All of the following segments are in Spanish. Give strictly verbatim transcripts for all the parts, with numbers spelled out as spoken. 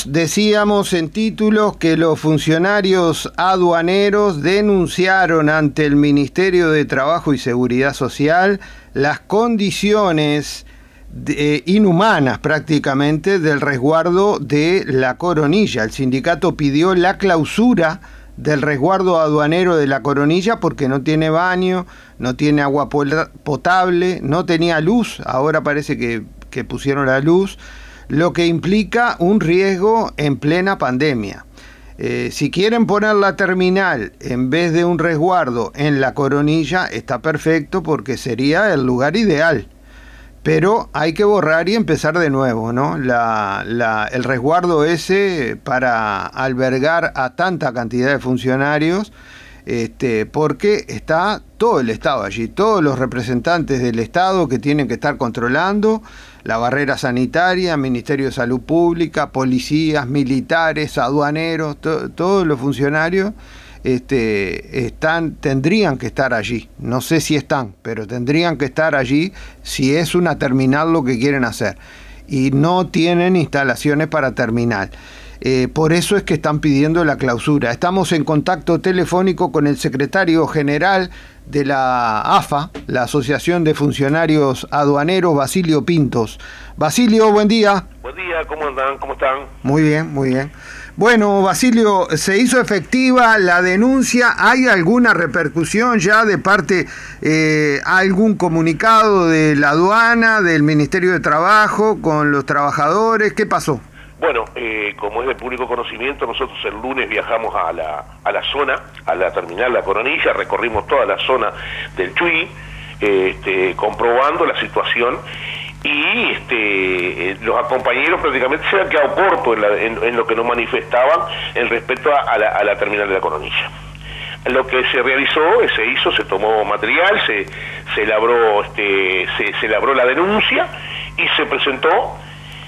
decíamos en títulos que los funcionarios aduaneros denunciaron ante el Ministerio de Trabajo y Seguridad Social las condiciones de, inhumanas prácticamente del resguardo de La Coronilla. El sindicato pidió la clausura del resguardo aduanero de La Coronilla porque no tiene baño, no tiene agua potable, no tenía luz, ahora parece que, que pusieron la luz, lo que implica un riesgo en plena pandemia. Eh, si quieren poner la terminal en vez de un resguardo en La Coronilla, está perfecto porque sería el lugar ideal. Pero hay que borrar y empezar de nuevo, ¿no? La, la, el resguardo ese para albergar a tanta cantidad de funcionarios, este, porque está todo el Estado allí, todos los representantes del Estado que tienen que estar controlando la barrera sanitaria, Ministerio de Salud Pública, policías, militares, aduaneros, to, todos los funcionarios este, están, tendrían que estar allí. No sé si están, pero tendrían que estar allí si es una terminal lo que quieren hacer. Y no tienen instalaciones para terminal. Eh, por eso es que están pidiendo la clausura. Estamos en contacto telefónico con el secretario general de la A F A, la Asociación de Funcionarios Aduaneros, Basilio Pintos. Basilio, buen día. Buen día, ¿cómo andan? ¿Cómo están? Muy bien, muy bien. Bueno, Basilio, ¿se hizo efectiva la denuncia? ¿Hay alguna repercusión ya de parte, eh, algún comunicado de la aduana, del Ministerio de Trabajo con los trabajadores? ¿Qué pasó? Bueno, eh, como es de público conocimiento, nosotros el lunes viajamos a la, a la zona, a la terminal La Coronilla, recorrimos toda la zona del Chuy, eh, este, comprobando la situación, y este, eh, los compañeros prácticamente se han quedado cortos en, la, en, en lo que nos manifestaban en respecto a, a, la, a la terminal de La Coronilla. Lo que se realizó, se hizo, se tomó material, se, se elaboró, este, se, se elaboró la denuncia y se presentó.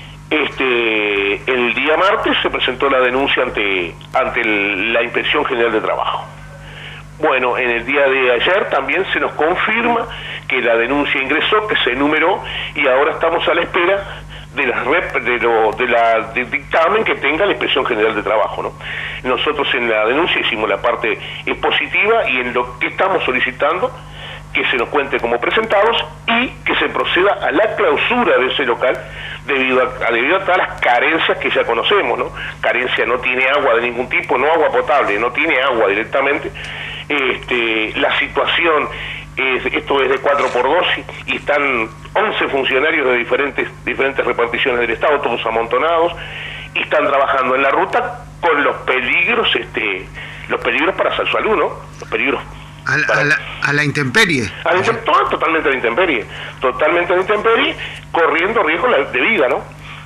Este, el día martes se presentó la denuncia ante, ante el, la Inspección General de Trabajo. Bueno, en el día de ayer también se nos confirma que la denuncia ingresó, que se enumeró, y ahora estamos a la espera de la, de lo, de la del dictamen que tenga la Inspección General de Trabajo, ¿no? Nosotros en la denuncia hicimos la parte expositiva y en lo que estamos solicitando que se nos cuente como presentados y que se proceda a la clausura de ese local debido a, a, debido a todas las carencias que ya conocemos, ¿no? Carencia, no tiene agua de ningún tipo, no agua potable, no tiene agua directamente. Este, la situación, es, esto es de cuatro por dos y, y están once funcionarios de diferentes, diferentes reparticiones del Estado, todos amontonados, y están trabajando en la ruta con los peligros, este, los peligros para su salud, ¿no? Los peligros A la, a, la, a la intemperie. A la, to, totalmente a la intemperie. Totalmente a la intemperie, corriendo riesgo de vida, ¿no?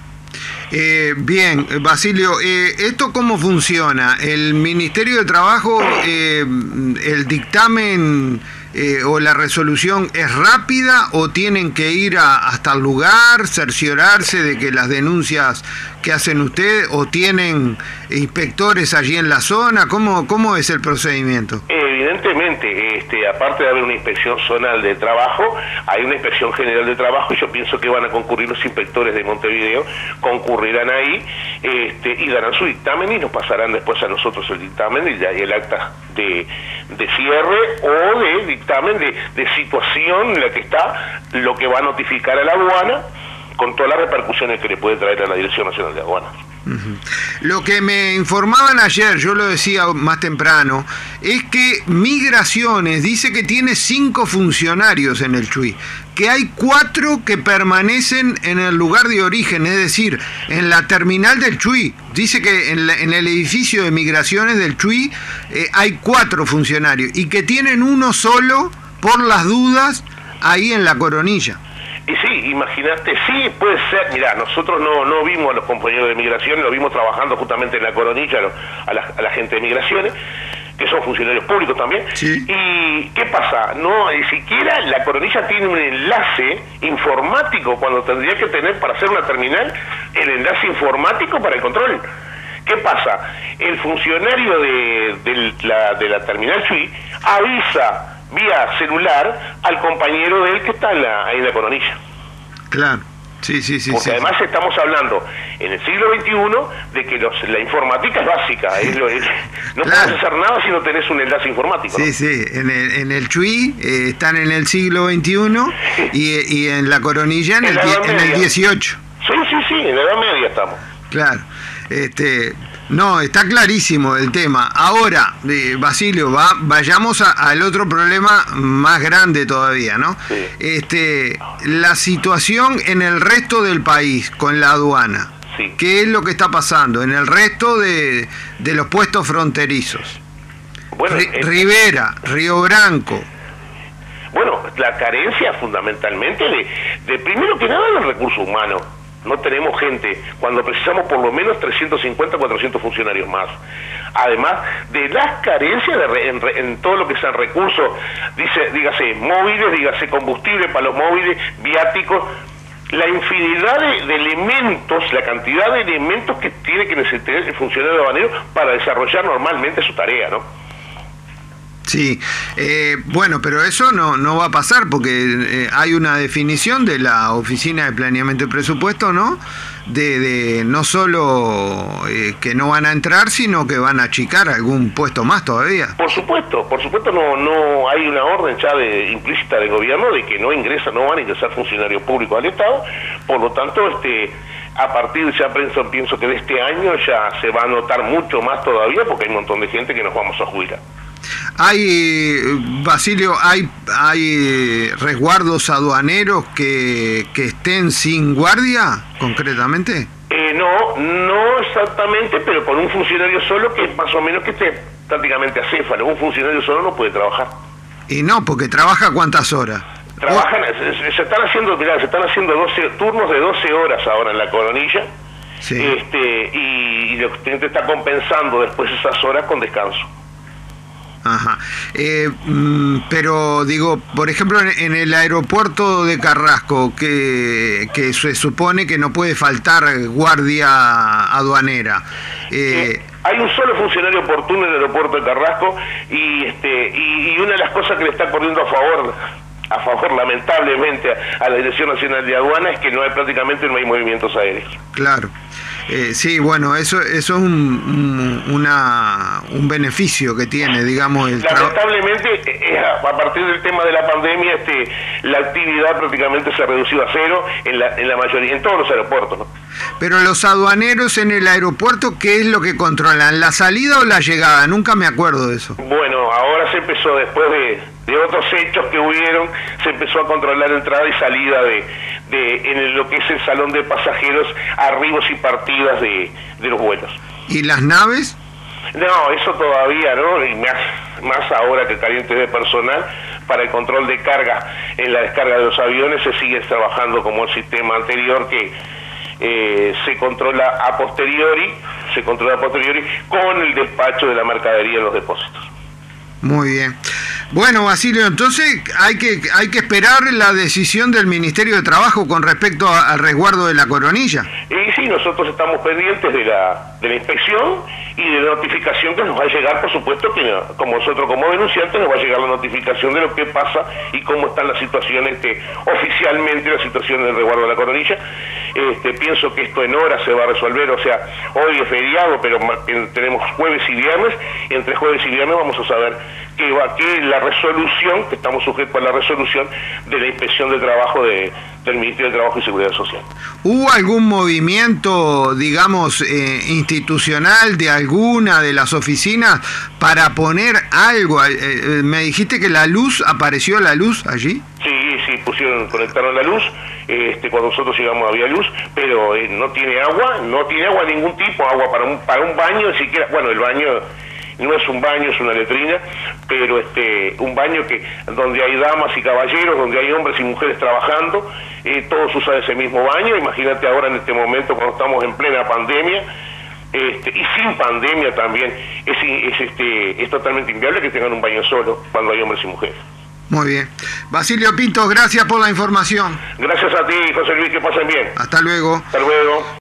Eh, bien, Basilio, eh, ¿esto cómo funciona? ¿El Ministerio de Trabajo, eh, el dictamen eh, o la resolución es rápida o tienen que ir a, hasta el lugar, cerciorarse de que las denuncias que hacen ustedes o tienen inspectores allí en la zona? ¿Cómo, cómo es el procedimiento? Evidentemente, este, aparte de haber una inspección zonal de trabajo, hay una inspección general de trabajo y yo pienso que van a concurrir los inspectores de Montevideo, concurrirán ahí este, y darán su dictamen y nos pasarán después a nosotros el dictamen y el acta de, de cierre o de dictamen de, de situación en la que está, lo que va a notificar a la aduana con todas las repercusiones que le puede traer a la Dirección Nacional de Aduanas. Uh-huh. Lo que me informaban ayer, yo lo decía más temprano, es que Migraciones dice que tiene cinco funcionarios en el Chuy, que hay cuatro que permanecen en el lugar de origen, es decir, en la terminal del Chuy. Dice que en, la, en el edificio de Migraciones del Chuy eh, hay cuatro funcionarios y que tienen uno solo, por las dudas, ahí en La Coronilla. Y sí, imagínate, sí, puede ser. Mirá, nosotros no no vimos a los compañeros de Migraciones, lo vimos trabajando justamente en La Coronilla, a la, a la gente de Migraciones, que son funcionarios públicos también. Sí. ¿Y qué pasa? No, ni siquiera La Coronilla tiene un enlace informático cuando tendría que tener para hacer una terminal el enlace informático para el control. ¿Qué pasa? El funcionario de, de, la, de la terminal Chuy avisa vía celular al compañero de él que está en la, ahí en La Coronilla. Claro. Sí, sí, sí. Porque sí, además sí. estamos hablando en el siglo veintiuno de que los, la informática es básica. Es lo, es, no Claro. podés hacer nada si no tenés un enlace informático. Sí, ¿no? sí, en el, en el Chuy eh, están en el siglo veintiuno y, y en la Coronilla en, En el, la die- Edad en el Media. dieciocho. Sí, sí, sí, en la Edad Media estamos. Claro. Este, no, está clarísimo el tema. Ahora, eh, Basilio, va, vayamos a- al otro problema más grande todavía, ¿no? Sí. Este, la situación en el resto del país con la aduana. Sí. ¿Qué es lo que está pasando en el resto de, de los puestos fronterizos? Bueno, Ri- eh, Rivera, Río Branco. bueno, la carencia fundamentalmente de, de primero que nada, del recurso humano. No tenemos gente, cuando precisamos por lo menos trescientos cincuenta, cuatrocientos funcionarios más. Además de las carencias de re, en, re, en todo lo que sean recursos, dice, dígase móviles, dígase combustible para los móviles, viáticos, la infinidad de, de elementos, la cantidad de elementos que tiene que necesitar el funcionario aduanero para desarrollar normalmente su tarea, ¿no? Sí, eh, bueno, pero eso no, no va a pasar porque eh, hay una definición de la Oficina de Planeamiento y Presupuesto, ¿no? De, de no solo eh, que no van a entrar, sino que van a achicar algún puesto más todavía. Por supuesto, por supuesto no no hay una orden ya de, implícita del gobierno de que no ingresa, no van a ingresar funcionarios públicos al Estado, por lo tanto, este a partir ya pienso, pienso que de este año ya se va a notar mucho más todavía porque hay un montón de gente que nos vamos a jubilar. Hay, Basilio, hay, hay resguardos aduaneros que, que estén sin guardia, concretamente. Eh, no, no exactamente, pero con un funcionario solo que más o menos que esté prácticamente acéfalo. Un funcionario solo no puede trabajar. Y no, porque trabaja cuántas horas. Trabajan, se, se están haciendo, mirá, se están haciendo doce turnos de doce horas ahora en la Coronilla. Sí. Este, y, y la gente está compensando después esas horas con descanso. Ajá. Eh, mm, pero digo, por ejemplo, en, en el aeropuerto de Carrasco, que, que se supone que no puede faltar guardia aduanera. Eh, Eh, hay un solo funcionario oportuno en el aeropuerto de Carrasco y este y, y una de las cosas que le está corriendo a favor a favor lamentablemente a, a la Dirección Nacional de Aduana es que no hay prácticamente no hay movimientos aéreos. Claro. Eh, sí, bueno, eso, eso es un, un, una, un beneficio que tiene, digamos, el trabajo. Lamentablemente, eh, a partir del tema de la pandemia, este, la actividad prácticamente se ha reducido a cero en la, en la mayoría, en todos los aeropuertos, ¿no? Pero los aduaneros en el aeropuerto, ¿qué es lo que controlan? ¿La salida o la llegada? Nunca me acuerdo de eso. Bueno, ahora se empezó, después de, de otros hechos que hubieron, se empezó a controlar entrada y salida de, de en lo que es el salón de pasajeros, arribos y partidas de, de los vuelos. ¿Y las naves? No, eso todavía, ¿no? Y más, más ahora que calientes de personal, para el control de carga en la descarga de los aviones se sigue trabajando como el sistema anterior que eh, se controla a posteriori, se controla a posteriori con el despacho de la mercadería en los depósitos. Muy bien. Bueno, Basilio, entonces hay que hay que esperar la decisión del Ministerio de Trabajo con respecto a, al resguardo de la Coronilla. Y sí, nosotros estamos pendientes de la, de la inspección y de la notificación que nos va a llegar, por supuesto, que no, como nosotros como denunciantes nos va a llegar la notificación de lo que pasa y cómo están las situaciones, este, oficialmente la situación del resguardo de la Coronilla. Este, pienso que esto en horas se va a resolver, o sea, hoy es feriado, pero tenemos jueves y viernes, y entre jueves y viernes vamos a saber que va que la resolución, que estamos sujetos a la resolución de la inspección de trabajo de, del Ministerio de Trabajo y Seguridad Social. ¿Hubo algún movimiento, digamos, eh, institucional de alguna de las oficinas para poner algo? Eh, eh, me dijiste que la luz, ¿apareció la luz allí? Sí, sí, pusieron, conectaron la luz, este, cuando nosotros llegamos había luz, pero eh, no tiene agua, no tiene agua de ningún tipo, agua para un, para un baño, ni siquiera, bueno, el baño no es un baño, es una letrina, pero este un baño que donde hay damas y caballeros, donde hay hombres y mujeres trabajando, eh, todos usan ese mismo baño. Imagínate ahora en este momento cuando estamos en plena pandemia, este, y sin pandemia también, es, es, este, es totalmente inviable que tengan un baño solo cuando hay hombres y mujeres. Muy bien. Basilio Pintos, gracias por la información. Gracias a ti, José Luis, que pasen bien. Hasta luego. Hasta luego.